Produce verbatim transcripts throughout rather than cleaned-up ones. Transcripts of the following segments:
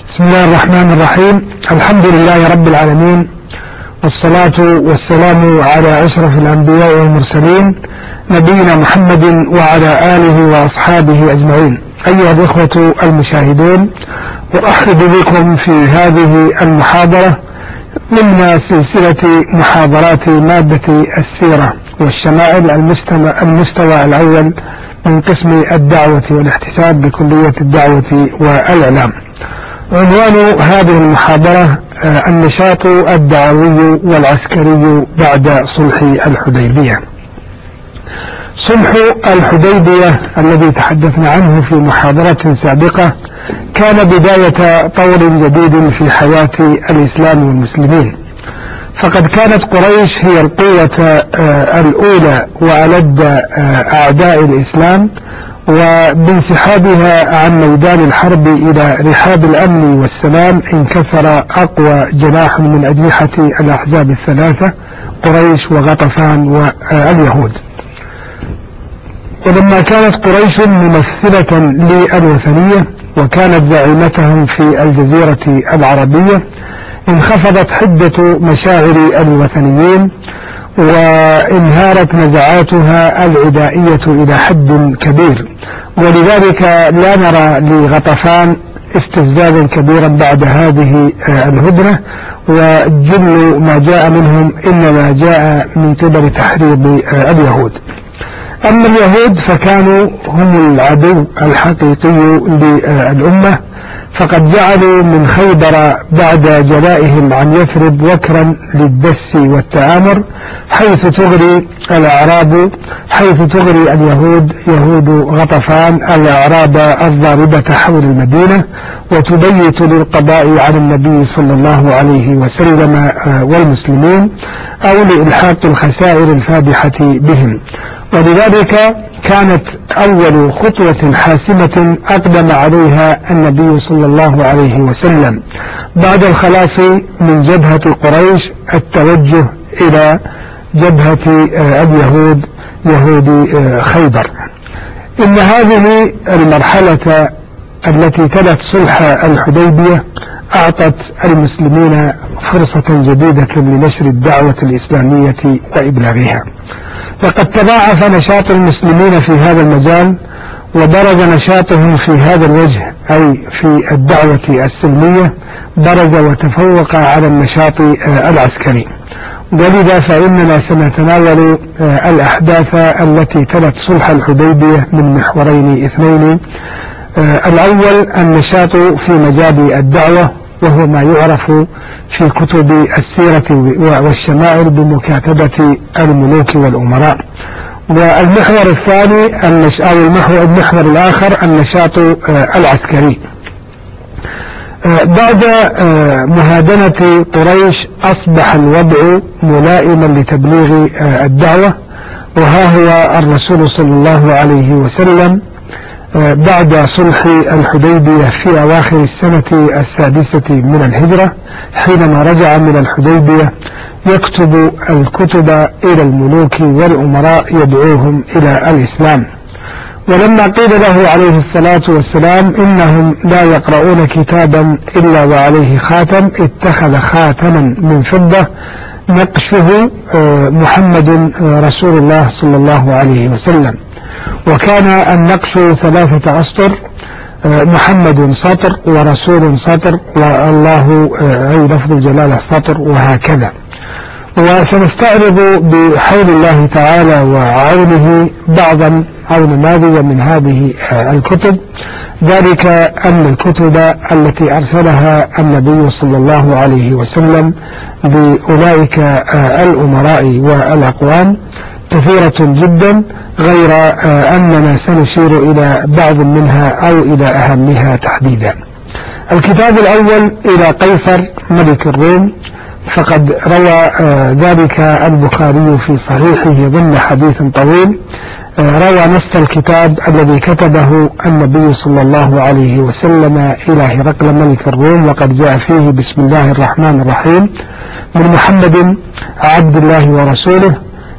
بسم الله الرحمن الرحيم. الحمد لله رب العالمين، والصلاة والسلام على أشرف الأنبياء والمرسلين نبينا محمد وعلى آله وأصحابه أجمعين. أيها الإخوة المشاهدون، أرحب بكم في هذه المحاضرة ضمن سلسلة محاضرات مادة السيرة والشمائل المستوى الأول من قسم الدعوة والاحتساب بكلية الدعوة والإعلام. عنوان هذه المحاضرة النشاط الدعوي والعسكري بعد صلح الحديبية. صلح الحديبية الذي تحدثنا عنه في محاضرة سابقة كان بداية طور جديد في حياة الإسلام والمسلمين، فقد كانت قريش هي القوة الأولى وألد أعداء الإسلام، وبانسحابها عن ميدان الحرب إلى رحاب الأمن والسلام انكسر أقوى جناح من أجنحة الأحزاب الثلاثة، قريش وغطفان واليهود. ولما كانت قريش ممثلة للوثنية وكانت زعيمتهم في الجزيرة العربية، انخفضت حدة مشاعر الوثنيين وانهارت نزعاتها العدائية إلى حد كبير، ولذلك لا نرى لغطفان استفزازا كبيرا بعد هذه الهدنة، وجل ما جاء منهم إنما جاء من قبل تحريض اليهود. أما اليهود فكانوا هم العدو الحقيقي للأمة، فقد جعلوا من خيبر بعد جلائهم عن يثرب وكرا للدس والتآمر، حيث تغري الأعراب حيث تغري اليهود يهود غطفان الأعراب الضاربة حول المدينة، وتبيت للقضاء على النبي صلى الله عليه وسلم والمسلمين، أو لإلحاق الخسائر الفادحة بهم. ولذلك كانت أول خطوة حاسمة أقدم عليها النبي صلى الله عليه وسلم بعد الخلاص من جبهة قريش التوجه إلى جبهة اليهود يهود خيبر. إن هذه المرحلة التي تلت صلح الحديبية أعطت المسلمين فرصة جديدة لنشر الدعوة الإسلامية وإبلاغها، فقد تضاعف نشاط المسلمين في هذا المجال، وبرز نشاطهم في هذا الوجه أي في الدعوة السلمية برز وتفوق على النشاط العسكري. ولذا فإننا سنتناول الأحداث التي تلت صلح الحديبية من محورين اثنين. الأول النشاط في مجال الدعوة، وهو ما يعرف في كتب السيرة والشمائل بمكاتبة الملوك والأمراء. والمحور الثاني أو المحور, المحور الآخر النشاط العسكري. بعد مهادنة قريش أصبح الوضع ملائما لتبليغ الدعوة، وها هو الرسول صلى الله عليه وسلم بعد صلح الحديبية في أواخر السنة السادسة من الهجرة حينما رجع من الحديبية يكتب الكتب إلى الملوك والأمراء يدعوهم إلى الإسلام. ولما قيل له عليه الصلاة والسلام إنهم لا يقرؤون كتابا إلا وعليه خاتم، اتخذ خاتما من فضة نقشه محمد رسول الله صلى الله عليه وسلم، وكان النقش ثلاثة أسطر، محمد سطر ورسول سطر والله أي لفظ الجلالة سطر، وهكذا. وسنستعرض بحول الله تعالى وعونه بعضا أو نماذج من هذه الكتب، ذلك أن الكتب التي أرسلها النبي صلى الله عليه وسلم لأولئك الأمراء والأقوام كثيرة جدا، غير أننا سنشير إلى بعض منها أو إلى أهمها تحديدا. الكتاب الأول إلى قيصر ملك الروم، فقد روى ذلك البخاري في صحيحه ضمن حديث طويل. روى نص الكتاب الذي كتبه النبي صلى الله عليه وسلم إلى هرقل ملك الروم، وقد جاء فيه بسم الله الرحمن الرحيم من محمد عبد الله ورسوله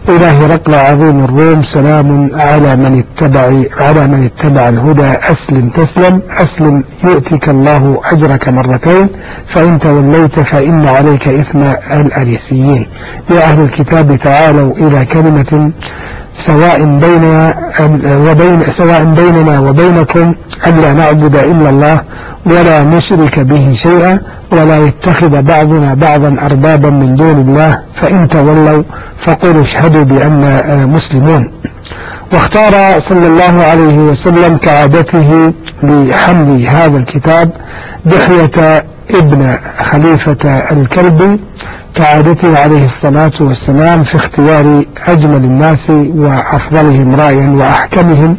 إلى هرقل عظيم الروم سلام على من اتبع على من اتبع الهدى أسلم تسلم أسلم يؤتك الله أجرك مرتين فإن توليت فإن عليك إثم الأريسيين. يا أهل الكتاب تعالوا إلى كلمة سواء بيننا وبين سواء بيننا وبينكم ألا نعبد إلا الله ولا نشرك به شيئا ولا يتخذ بعضنا بعضا أربابا من دون الله فإن تولوا فقولوا اشهدوا بأننا مسلمون. واختار صلى الله عليه وسلم كعادته لحمل هذا الكتاب دحية ابن خليفة الكلبي كعادته عليه الصلاة والسلام في اختيار أجمل الناس وأفضلهم رأيا وأحكمهم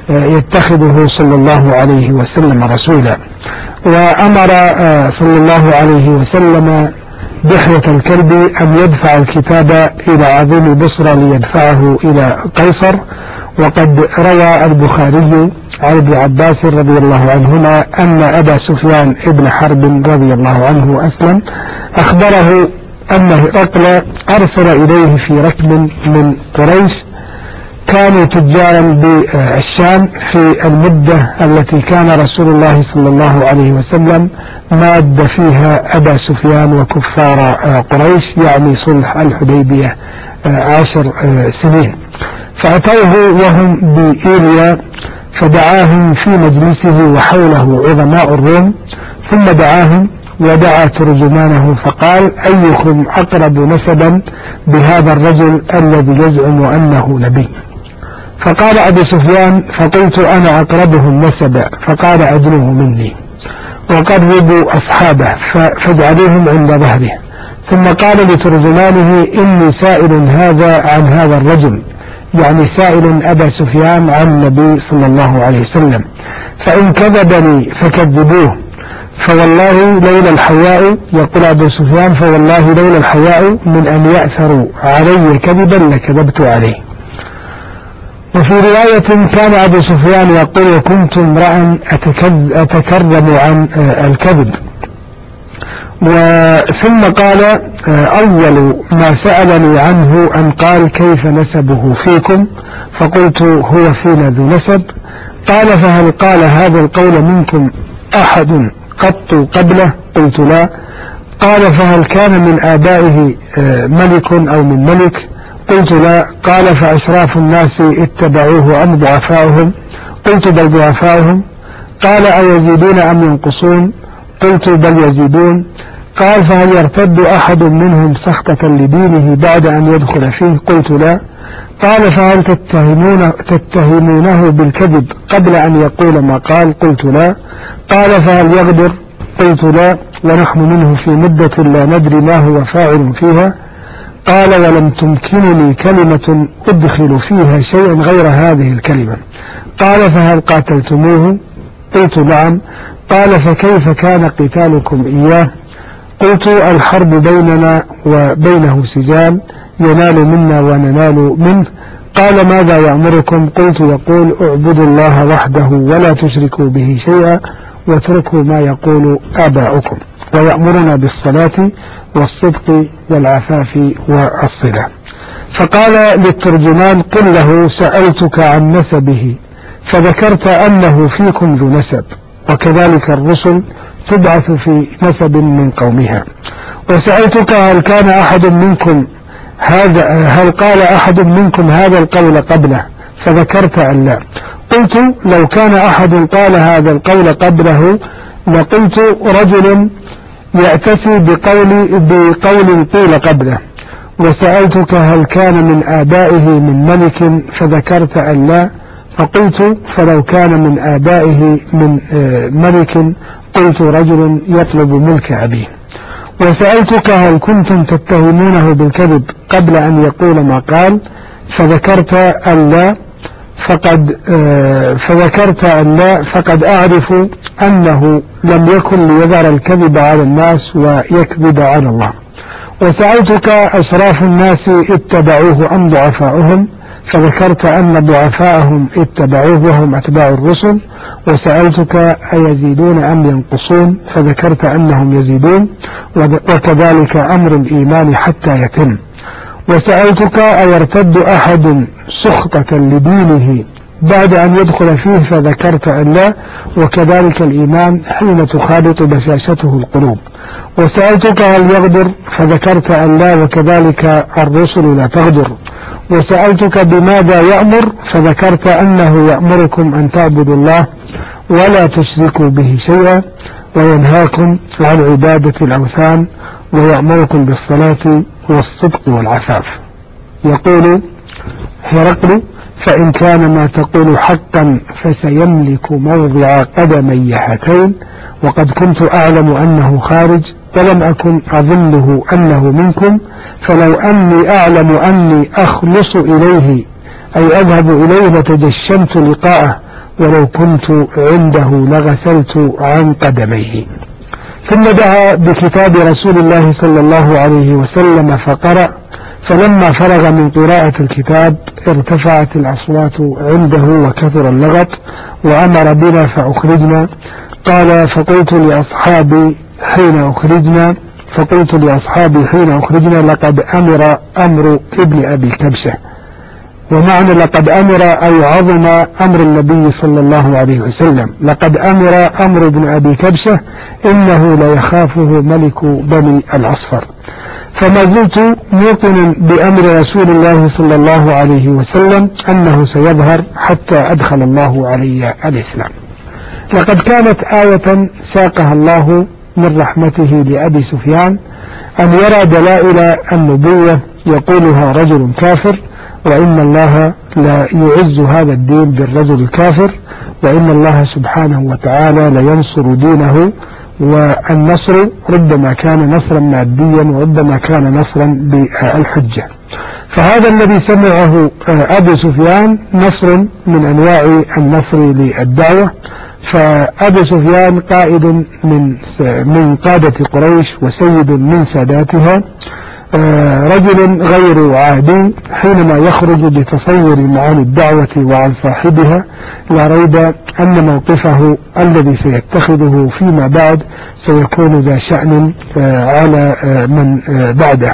يتخذه صلى الله عليه وسلم رسولا. وأمر صلى الله عليه وسلم دحية الكلبي أن يدفع الكتاب إلى عظيم البصرة ليدفعه إلى قيصر. وقد روى البخاري عن ابن عباس رضي الله عنهما أن أبا سفيان ابن حرب رضي الله عنه أسلم أخبره أن هرقل أرسل إليه في ركب من قريش كانوا تجارا بالشام في المدة التي كان رسول الله صلى الله عليه وسلم ماد فيها أبا سفيان وكفار قريش يعني صلح الحديبية عشر سنين. فأتوه وهم بإيليا فدعاهم في مجلسه وحوله عظماء الروم ثم دعاهم ودعا ترجمانه فقال أيكم أقرب نسبا بهذا الرجل الذي يزعم أنه نبي؟ فقال أبو سفيان فقلت أنا أقربهم نسبا فقال أدنوه مني وقربوا أصحابه فاجعلوهم عند ظهره. ثم قال لترجمانه إني سائل هذا عن هذا الرجل يعني سائل أبا سفيان عن النبي صلى الله عليه وسلم فإن كذبني فكذبوه فوالله لولا الحياء يقول أبو سفيان فوالله لولا الحياء من أن يأثروا علي كذبا لكذبت عليه. وفي رواية كان أبو سفيان يقول وكنت امرأ أتكرم عن الكذب. وثم قال أول ما سألني عنه أن قال كيف نسبه فيكم فقلت هو فينا ذو نسب. قال فهل قال هذا القول منكم أحد قط قبله؟ قلت لا. قال فهل كان من آبائه ملك أو من ملك؟ قلت لا. قال فأشراف الناس اتبعوه أم ضعفاؤهم؟ قلت بل ضعفاؤهم. قال أيزيدون أم ينقصون؟ قلت بل يزيدون. قال فهل يرتد أحد منهم سخطة لدينه بعد أن يدخل فيه؟ قلت لا. قال فهل تتهمون تتهمونه بالكذب قبل أن يقول ما قال؟ قلت لا. قال فهل يغدر؟ قلت لا ونحن منه في مدة لا ندري ما هو فاعل فيها. قال ولم تمكنني كلمة أدخل فيها شيئا غير هذه الكلمة. قال فهل قاتلتموه؟ قلت نعم. قال فكيف كان قتالكم إياه؟ قلت الحرب بيننا وبينه سجال ينال منا وننال منه. قال ماذا يأمركم؟ قلت يقول اعبدوا الله وحده ولا تشركوا به شيئا واتركوا ما يقول آباؤكم ويأمرنا بالصلاة والصدق والعفاف والصلة. فقال للترجمان قل له سألتك عن نسبه فذكرت أنه فيكم ذو نسب وكذلك الرسل تبعث في نسب من قومها. وسألتك هل كان أحد منكم هذا هل قال أحد منكم هذا القول قبله فذكرت أن لا. قلت لو كان أحد قال هذا القول قبله لقلت رجل يأتسي بقول بقول قيل قبله. وسألتك هل كان من آبائه من ملك فذكرت أن لا. فقلت فلو كان من آبائه من ملك قلت رجل يطلب ملك أبيه. وسألتك هل كنتم تتهمونه بالكذب قبل أن يقول ما قال فذكرت أن لا. فقد فذكرت أن لا فقد أعرف أنه لم يكن ليذر الكذب على الناس ويكذب على الله. وسألتك أشراف الناس اتبعوه أم ضعفاؤهم فذكرت أن ضعفاءهم اتبعوه وهم أتباع الرسل. وسألتك أيزيدون أم ينقصون فذكرت أنهم يزيدون وكذلك أمر الإيمان حتى يتم. وسألتك أيرتد أحد سخطة لدينه بعد أن يدخل فيه فذكرت أن لا، وكذلك الإيمان حين تخالط بشاشته القلوب. وسألتك هل يغدر فذكرت أن لا، وكذلك الرسل لا تغدر. وسألتك بماذا يأمر فذكرت أنه يأمركم أن تعبدوا الله ولا تشركوا به شيئا، وينهاكم عن عبادة الأوثان، ويأمركم بالصلاة والصدق والعفاف. يقول هرقل: فإن كان ما تقول حقا فسيملك موضع قدمي هاتين، وقد كنت أعلم أنه خارج ولم أكن أظنه أنه منكم، فلو أني أعلم أني أخلص إليه أي أذهب إليه لتجشمت لقاءه، ولو كنت عنده لغسلت عن قدميه. ثم دعا بكتاب رسول الله صلى الله عليه وسلم فقرأ، فلما فرغ من قراءة الكتاب ارتفعت الأصوات عنده وكثر اللغط، وأمر بنا فأخرجنا. قال: فقلت لأصحابي حين أخرجنا فقلت لأصحابي حين أخرجنا لقد أمر أمر ابن أبي كبشة. ومعنى لقد أمر أي عظم أمر النبي صلى الله عليه وسلم. لقد أمر أمر ابن أبي كبشة إنه لا يخافه ملك بني الأصفر. فما زلت موقنا بأمر رسول الله صلى الله عليه وسلم أنه سيظهر حتى أدخل الله علي الإسلام. لقد كانت آية ساقها الله من رحمته لأبي سفيان أن يرى دلائل النبوة يقولها رجل كافر، وإن الله لا يعز هذا الدين بالرجل الكافر، وإن الله سبحانه وتعالى لينصر دينه. والنصر ربما كان نصرا ماديا وربما كان نصرا بالحجة. فهذا الذي سمعه أبو سفيان نصر من أنواع النصر للدعوة. فأبو سفيان قائد من من قادة قريش وسيد من ساداتها، رجل غير عادي حينما يخرج بتصور معاني الدعوة وعن صاحبها. لا ريب أن موقفه الذي سيتخذه فيما بعد سيكون ذا شأن على من بعده.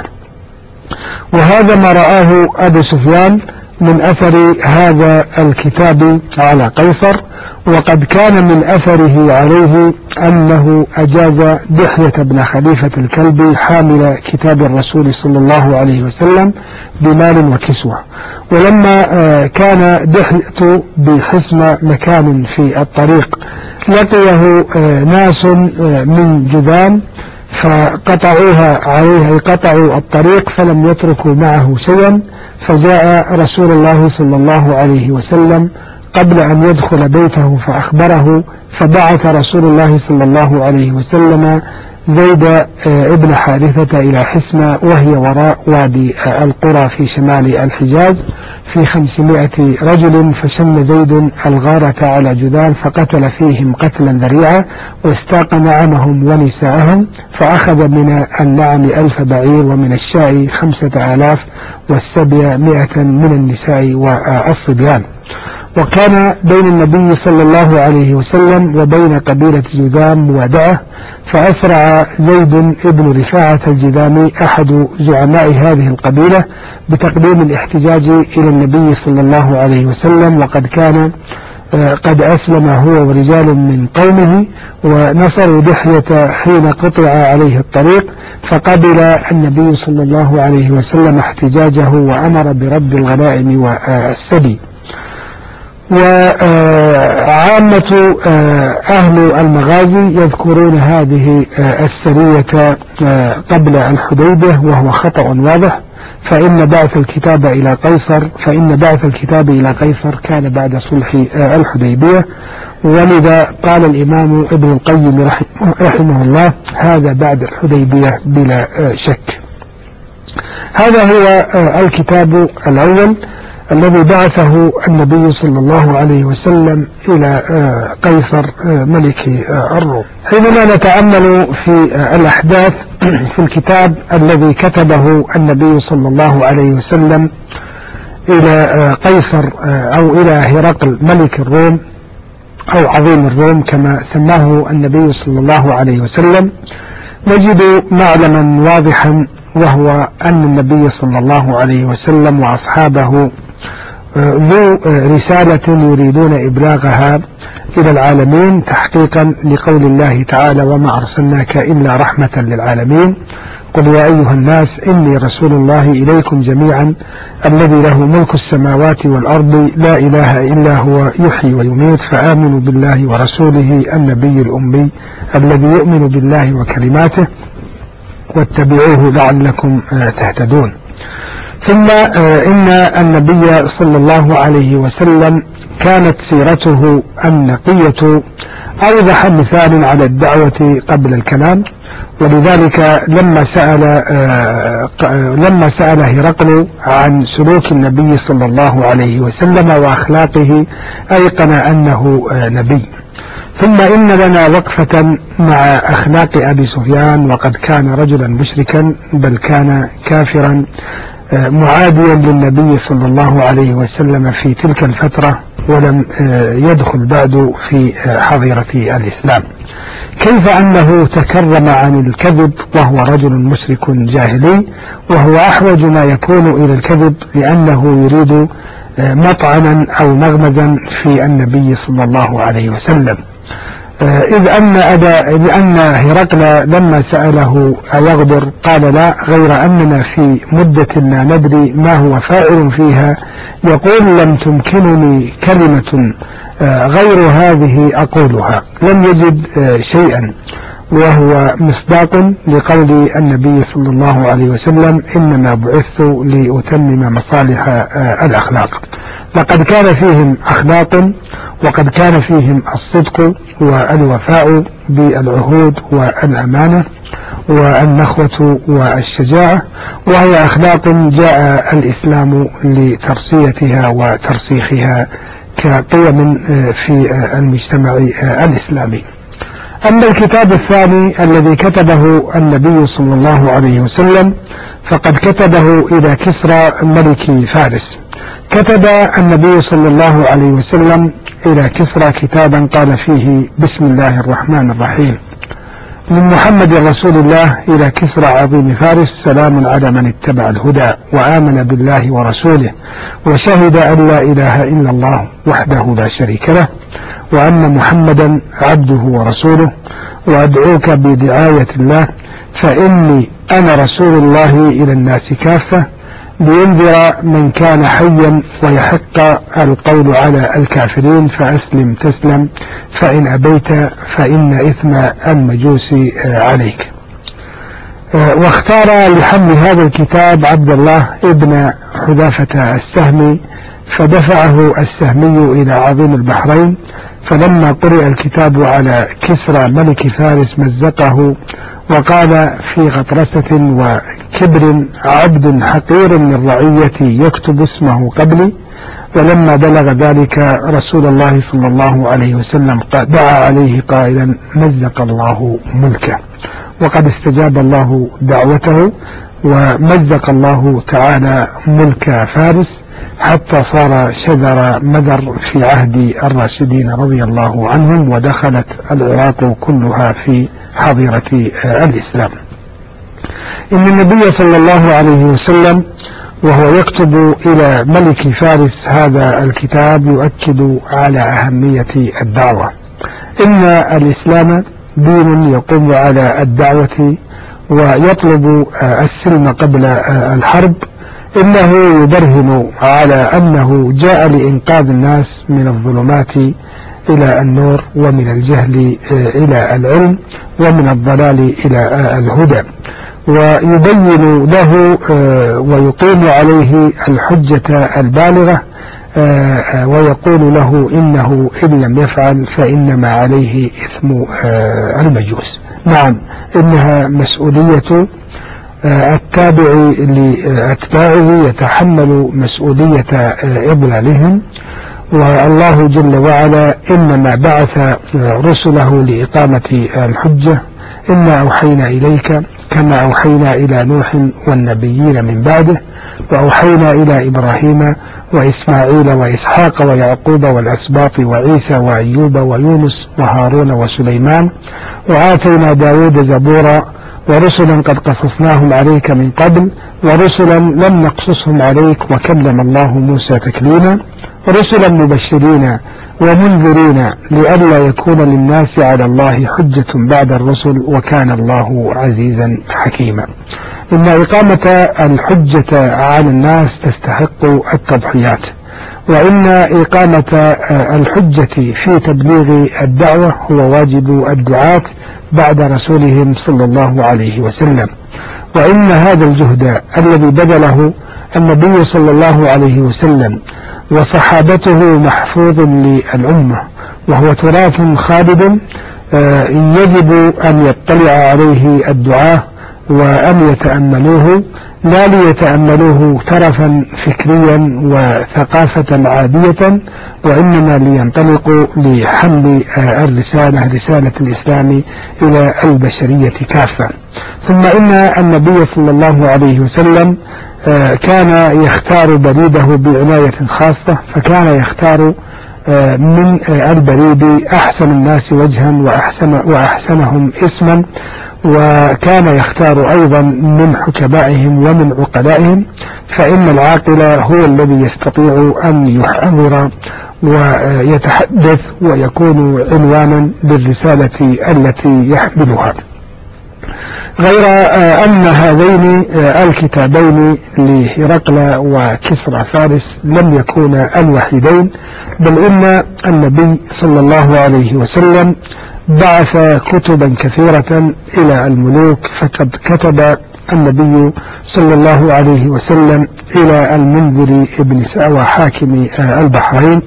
وهذا ما رآه أبو سفيان من أثر هذا الكتاب على قيصر. وقد كان من أثره عليه أنه أجاز دحية بن خليفة الكلبي حامل كتاب الرسول صلى الله عليه وسلم بمال وكسوة. ولما كان دحية بحسم مكان في الطريق لقيه ناس من جذام فقطعوها عليه، قطعوا الطريق فلم يتركوا معه شيئا. فجاء رسول الله صلى الله عليه وسلم قبل أن يدخل بيته فأخبره، فبعث رسول الله صلى الله عليه وسلم زيد ابن حارثة إلى حسمة وهي وراء وادي القرى في شمال الحجاز في خمسمائة رجل. فشن زيد الغارة على جذام فقتل فيهم قتلا ذريعا واستاق نعمهم ونساءهم، فأخذ من النعم ألف بعير ومن الشاء خمسة آلاف والسبي مئة من النساء والصبيان. وكان بين النبي صلى الله عليه وسلم وبين قبيلة جذام موادعة، فأسرع زيد ابن رفاعة الجذامي أحد زعماء هذه القبيلة بتقديم الاحتجاج إلى النبي صلى الله عليه وسلم، وقد كان قد أسلم هو ورجال من قومه ونصروا دحية حين قطع عليه الطريق، فقبل النبي صلى الله عليه وسلم احتجاجه وأمر برد الغنائم والسبي. وعامة أهل المغازي يذكرون هذه السرية قبل الحديبية، وهو خطأ واضح. فإن بعث الكتاب إلى قيصر فإن بعث الكتاب إلى قيصر كان بعد صلح الحديبية، ولذا قال الإمام ابن القيم رحمه الله هذا بعد الحديبية بلا شك. هذا هو الكتاب الأول الذي بعثه النبي صلى الله عليه وسلم إلى قيصر ملك الروم. حينما نتأمل في الأحداث في الكتاب الذي كتبه النبي صلى الله عليه وسلم إلى قيصر أو إلى هرقل ملك الروم أو عظيم الروم كما سماه النبي صلى الله عليه وسلم، نجد معلما واضحا وهو أن النبي صلى الله عليه وسلم وأصحابه ذو رسالة يريدون إبلاغها إلى العالمين تحقيقا لقول الله تعالى: وما أرسلناك إلا رحمة للعالمين. قل يا أيها الناس إني رسول الله إليكم جميعا الذي له ملك السماوات والأرض لا إله إلا هو يحيي ويميت فآمنوا بالله ورسوله النبي الأمي الذي يؤمن بالله وكلماته واتبعوه لعلكم تهتدون. ثم إن النبي صلى الله عليه وسلم كانت سيرته النقية أوضح مثال على الدعوة قبل الكلام، ولذلك لما سأل لما سأل هرقل عن سلوك النبي صلى الله عليه وسلم وأخلاقه أيقن أنه نبي. ثم إن لنا وقفة مع أخلاق أبي سفيان، وقد كان رجلا مشركا بل كان كافرا معاديا للنبي صلى الله عليه وسلم في تلك الفترة، ولم يدخل بعد في حظيرة الإسلام. كيف أنه تكرم عن الكذب وهو رجل مشرك جاهلي، وهو أحوج ما يكون إلى الكذب لأنه يريد مطعنا أو مغمزا في النبي صلى الله عليه وسلم، إذ أن أبا لأن هرقل لما سأله أيغدر قال لا، غير أننا في مدة لا ندري ما هو فاعل فيها، يقول لم تمكنني كلمة غير هذه أقولها، لم يجد شيئا، وهو مصداق لقول النبي صلى الله عليه وسلم: إنما بعثت لأتمم مصالح الأخلاق. لقد كان فيهم أخلاق، وقد كان فيهم الصدق والوفاء بالعهود والأمانة والنخوة والشجاعة، وهي أخلاق جاء الإسلام لترصيتها وترسيخها كقيم في المجتمع الإسلامي. أما الكتاب الثاني الذي كتبه النبي صلى الله عليه وسلم فقد كتبه إلى كسرى ملك فارس. كتب النبي صلى الله عليه وسلم إلى كسرى كتابا قال فيه: بسم الله الرحمن الرحيم، من محمد رسول الله إلى كسرى عظيم فارس، سلام على من اتبع الهدى وآمن بالله ورسوله وشهد أن لا إله إلا الله وحده لا شريك له، وأن محمدا عبده ورسوله، وأدعوك بدعاية الله، فإني أنا رسول الله إلى الناس كافة، لينذر من كان حيا ويحق القول على الكافرين، فأسلم تسلم، فإن أبيت فإن إثم المجوس عليك. واختار لحمل هذا الكتاب عبد الله ابن حذافة السهمي، فدفعه السهمي إلى عظيم البحرين، فلما قرئ الكتاب على كسرى ملك فارس مزقه وقال في غطرسة وكبر: عبد حقير من رعيتي يكتب اسمه قبلي. ولما بلغ ذلك رسول الله صلى الله عليه وسلم دعا عليه قائلا: مزق الله ملكه. وقد استجاب الله دعوته، ومزق الله تعالى ملك فارس حتى صار شذر مذر في عهد الراشدين رضي الله عنهم، ودخلت العراق كلها في حظيرة الإسلام. إن النبي صلى الله عليه وسلم وهو يكتب إلى ملك فارس هذا الكتاب يؤكد على أهمية الدعوة. إن الإسلام دين يقوم على الدعوة ويطلب السلم قبل الحرب. إنه يبرهن على أنه جاء لإنقاذ الناس من الظلمات إلى النور، ومن الجهل إلى العلم، ومن الضلال إلى الهدى، ويبين له ويقيم عليه الحجة البالغة، ويقول له إنه إن لم يفعل فإنما عليه إثم المجوس. نعم، إنها مسؤولية التابع لأتباعه، يتحمل مسؤولية إضلالهم. والله جل وعلا إنما بعث رسله لإقامة الحجة. إنا أوحينا إليك كما أوحينا إلى نوح والنبيين من بعده، وأوحينا إلى إبراهيم وإسماعيل وإسحاق ويعقوب والأسباط وعيسى وأيوب ويونس وهارون وسليمان، وآتينا داود زبورا ورسلا قد قصصناهم عليك من قبل ورسلا لم نقصصهم عليك وكلم الله موسى تكليما رسلا مبشرين ومنذرين لئلا يكون للناس على الله حجة بعد الرسل وكان الله عزيزا حكيما. إن إقامة الحجة على الناس تستحق التضحيات، وإن إقامة الحجة في تبليغ الدعوة هو واجب الدعاة بعد رسولهم صلى الله عليه وسلم، وإن هذا الجهد الذي بذله النبي صلى الله عليه وسلم وصحابته محفوظ للأمة، وهو تراث خالد يجب أن يطلع عليه الدعاة وأن يتأملوه، لا ليتأملوه ترفا فكريا وثقافة عادية، وإنما لينطلقوا لحمل الرسالة رسالة الإسلام إلى البشرية كافة. ثم إن النبي صلى الله عليه وسلم كان يختار بريده بعناية خاصة، فكان يختار من البريد أحسن الناس وجها وأحسن وأحسنهم اسما، وكان يختار أيضا من حكمائهم ومن عقلائهم، فإن العاقل هو الذي يستطيع أن يحاور ويتحدث ويكون عنوانا للرسالة التي يحملها. غير أن هذين الكتابين لهرقل وكسرى فارس لم يكونا الوحيدين، بل إن النبي صلى الله عليه وسلم بعث كتبا كثيرة إلى الملوك، فقد كتب النبي صلى الله عليه وسلم إلى المنذر ابن ساوى حاكم البحرين،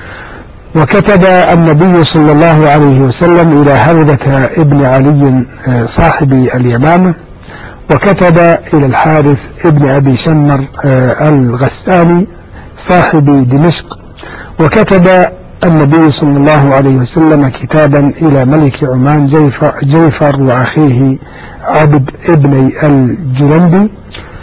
وكتب النبي صلى الله عليه وسلم إلى هوذة ابن علي صاحب اليمامة، وكتب إلى الحارث ابن أبي شمر الغساني صاحب دمشق، وكتب النبي صلى الله عليه وسلم كتابا إلى ملك عمان جيفر, جيفر وأخيه عبد ابن الجلندي.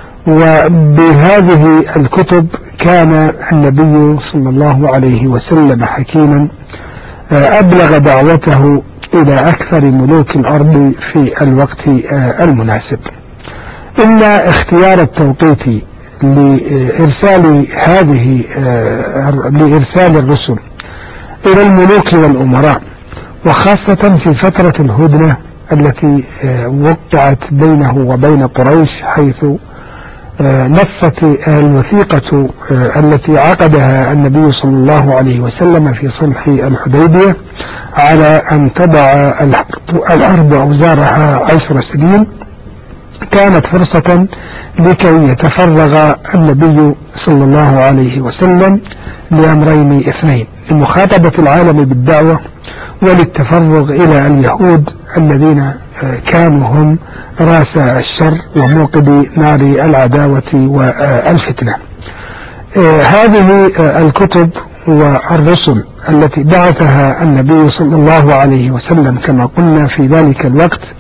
وبهذه الكتب كان النبي صلى الله عليه وسلم حكيما أبلغ دعوته إلى أكثر ملوك الأرض في الوقت المناسب. إن اختيار التوقيت لإرسال هذه لإرسال الرسل إلى الملوك والأمراء، وخاصة في فترة الهدنة التي وقعت بينه وبين قريش، حيث نصت الوثيقة التي عقدها النبي صلى الله عليه وسلم في صلح الحديبية على أن تضع الحرب أوزارها عشر سنين، كانت فرصة لكي يتفرغ النبي صلى الله عليه وسلم لأمرين اثنين: لمخاطبة العالم بالدعوة، وللتفرغ إلى اليهود الذين كانوا هم راس الشر وموقد نار العداوة والفتنة. هذه الكتب والرسل التي بعثها النبي صلى الله عليه وسلم كما قلنا في ذلك الوقت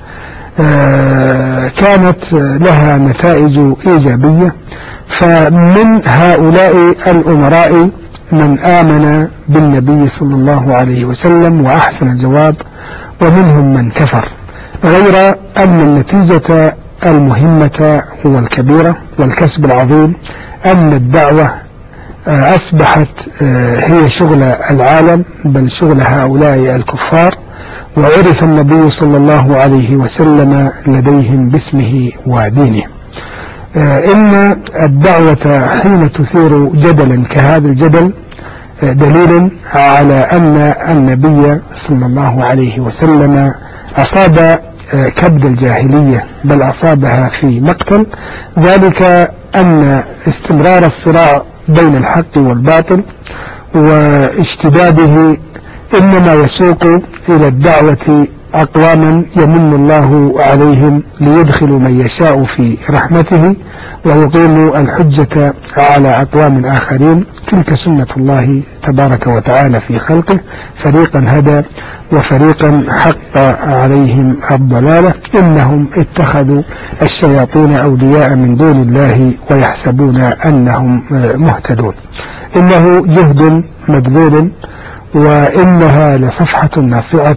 كانت لها نتائج إيجابية، فمن هؤلاء الأمراء من آمن بالنبي صلى الله عليه وسلم وأحسن الجواب، ومنهم من كفر، غير أن النتيجة المهمة والكبيرة والكسب العظيم أن الدعوة أصبحت هي شغل العالم، بل شغل هؤلاء الكفار، وعرف النبي صلى الله عليه وسلم لديهم باسمه ودينه. إن الدعوة حين تثير جدلا كهذا الجدل دليل على أن النبي صلى الله عليه وسلم أصاب كبد الجاهلية، بل أصابها في مقتل، ذلك أن استمرار الصراع بين الحق والباطل واشتداده إنما يسوق إلى الدعوة أقواما يمن الله عليهم ليدخل من يشاء في رحمته ويقيم الحجة على أقوام آخرين. تلك سنة الله تبارك وتعالى في خلقه، فريقا هدى وفريقا حق عليهم الضلالة، إنهم اتخذوا الشياطين أولياء من دون الله ويحسبون أنهم مهتدون. إنه جهد مبذول، وإنها لصفحة ناصعة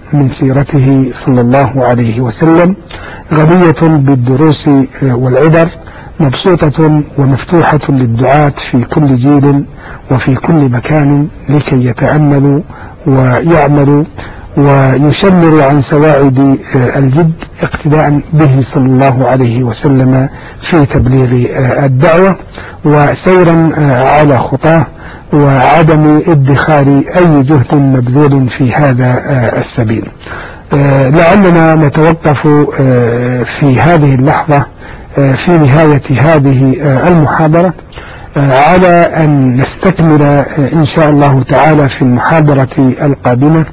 من سيرته صلى الله عليه وسلم، غنية بالدروس والعبر، مبسوطة ومفتوحة للدعاة في كل جيل وفي كل مكان لكي يتأملوا ويعملوا ويشمروا عن سواعد الجد اقتداء به صلى الله عليه وسلم في تبليغ الدعوة وسيرا على خطاه، وعدم ادخار أي جهد مبذول في هذا السبيل. لعلنا نتوقف في هذه اللحظة في نهاية هذه المحاضرة على أن نستكمل إن شاء الله تعالى في المحاضرة القادمة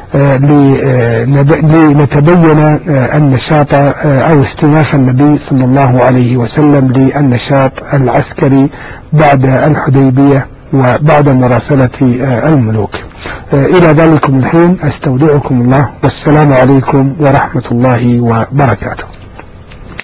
لنتبين النشاط أو استئناف النبي صلى الله عليه وسلم للنشاط العسكري بعد الحديبية وبعد مراسلة الملوك. إلى ذلكم الحين أستودعكم الله، والسلام عليكم ورحمة الله وبركاته.